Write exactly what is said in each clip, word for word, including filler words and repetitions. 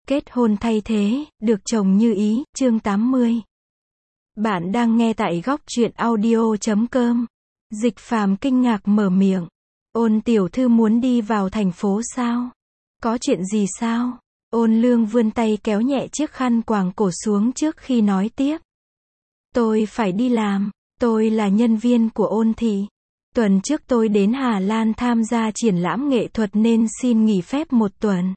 Kết hôn thay thế, được chồng như ý, chương tám mươi. Bạn đang nghe tại góc truyện audio chấm com. Dịch Phàm kinh ngạc mở miệng. Ôn tiểu thư muốn đi vào thành phố sao? Có chuyện gì sao? Ôn Lương vươn tay kéo nhẹ chiếc khăn quàng cổ xuống trước khi nói tiếp. Tôi phải đi làm, tôi là nhân viên của Ôn thị. Tuần trước tôi đến Hà Lan tham gia triển lãm nghệ thuật nên xin nghỉ phép một tuần.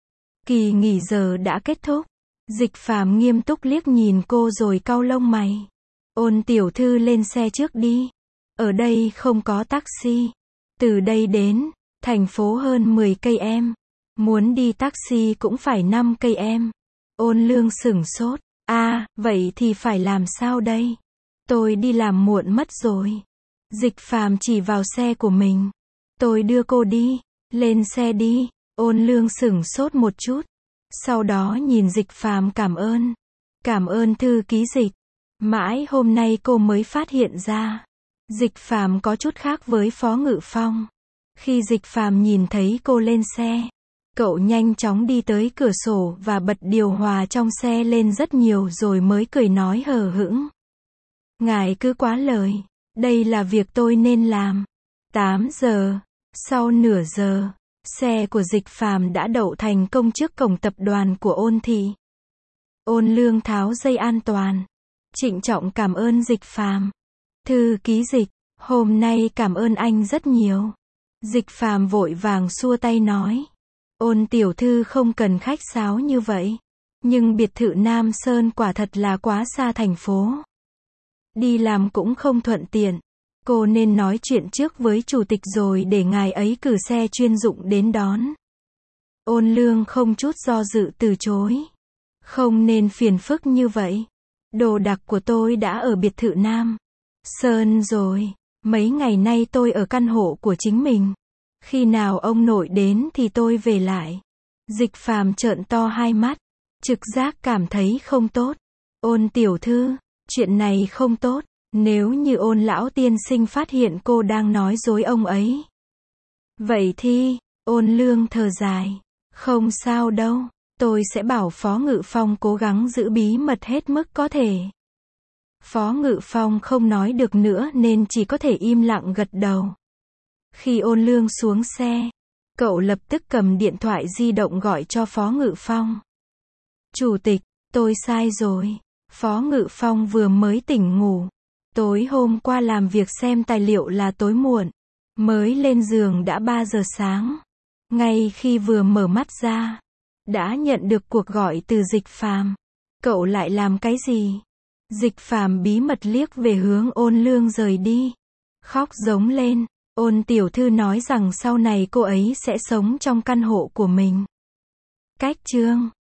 Kỳ nghỉ giờ đã kết thúc. Dịch Phàm nghiêm túc liếc nhìn cô rồi cau lông mày. Ôn tiểu thư lên xe trước đi. Ở đây không có taxi. Từ đây đến thành phố hơn mười cây em. Muốn đi taxi cũng phải năm cây em. Ôn Lương sửng sốt. À, vậy thì phải làm sao đây? Tôi đi làm muộn mất rồi. Dịch Phàm chỉ vào xe của mình. Tôi đưa cô đi. Lên xe đi. Ôn Lương sửng sốt một chút. Sau đó nhìn Dịch Phàm cảm ơn. Cảm ơn thư ký Dịch. Mãi hôm nay cô mới phát hiện ra. Dịch Phàm có chút khác với Phó Ngự Phong. Khi Dịch Phàm nhìn thấy cô lên xe, cậu nhanh chóng đi tới cửa sổ và bật điều hòa trong xe lên rất nhiều rồi mới cười nói hờ hững. Ngài cứ quá lời. Đây là việc tôi nên làm. tám giờ. Sau nửa giờ, xe của Dịch Phàm đã đậu thành công trước cổng tập đoàn của Ôn thị. Ôn Lương tháo dây an toàn. Trịnh trọng cảm ơn Dịch Phàm. Thư ký Dịch, hôm nay cảm ơn anh rất nhiều. Dịch Phàm vội vàng xua tay nói. Ôn tiểu thư không cần khách sáo như vậy. Nhưng biệt thự Nam Sơn quả thật là quá xa thành phố. Đi làm cũng không thuận tiện. Cô nên nói chuyện trước với chủ tịch rồi để ngài ấy cử xe chuyên dụng đến đón. Ôn Lương không chút do dự từ chối. Không nên phiền phức như vậy. Đồ đạc của tôi đã ở biệt thự Nam Sơn rồi. Mấy ngày nay tôi ở căn hộ của chính mình. Khi nào ông nội đến thì tôi về lại. Dịch Phàm trợn to hai mắt. Trực giác cảm thấy không tốt. Ôn tiểu thư, chuyện này không tốt. Nếu như Ôn lão tiên sinh phát hiện cô đang nói dối ông ấy. Vậy thì, Ôn Lương thở dài. Không sao đâu, tôi sẽ bảo Phó Ngự Phong cố gắng giữ bí mật hết mức có thể. Phó Ngự Phong không nói được nữa nên chỉ có thể im lặng gật đầu. Khi Ôn Lương xuống xe, cậu lập tức cầm điện thoại di động gọi cho Phó Ngự Phong. Chủ tịch, tôi sai rồi. Phó Ngự Phong vừa mới tỉnh ngủ. Tối hôm qua làm việc xem tài liệu là tối muộn. Mới lên giường đã ba giờ sáng. Ngay khi vừa mở mắt ra, đã nhận được cuộc gọi từ Dịch Phàm. Cậu lại làm cái gì? Dịch Phàm bí mật liếc về hướng Ôn Lương rời đi. Khóc giống lên. Ôn tiểu thư nói rằng sau này cô ấy sẽ sống trong căn hộ của mình. Cách chương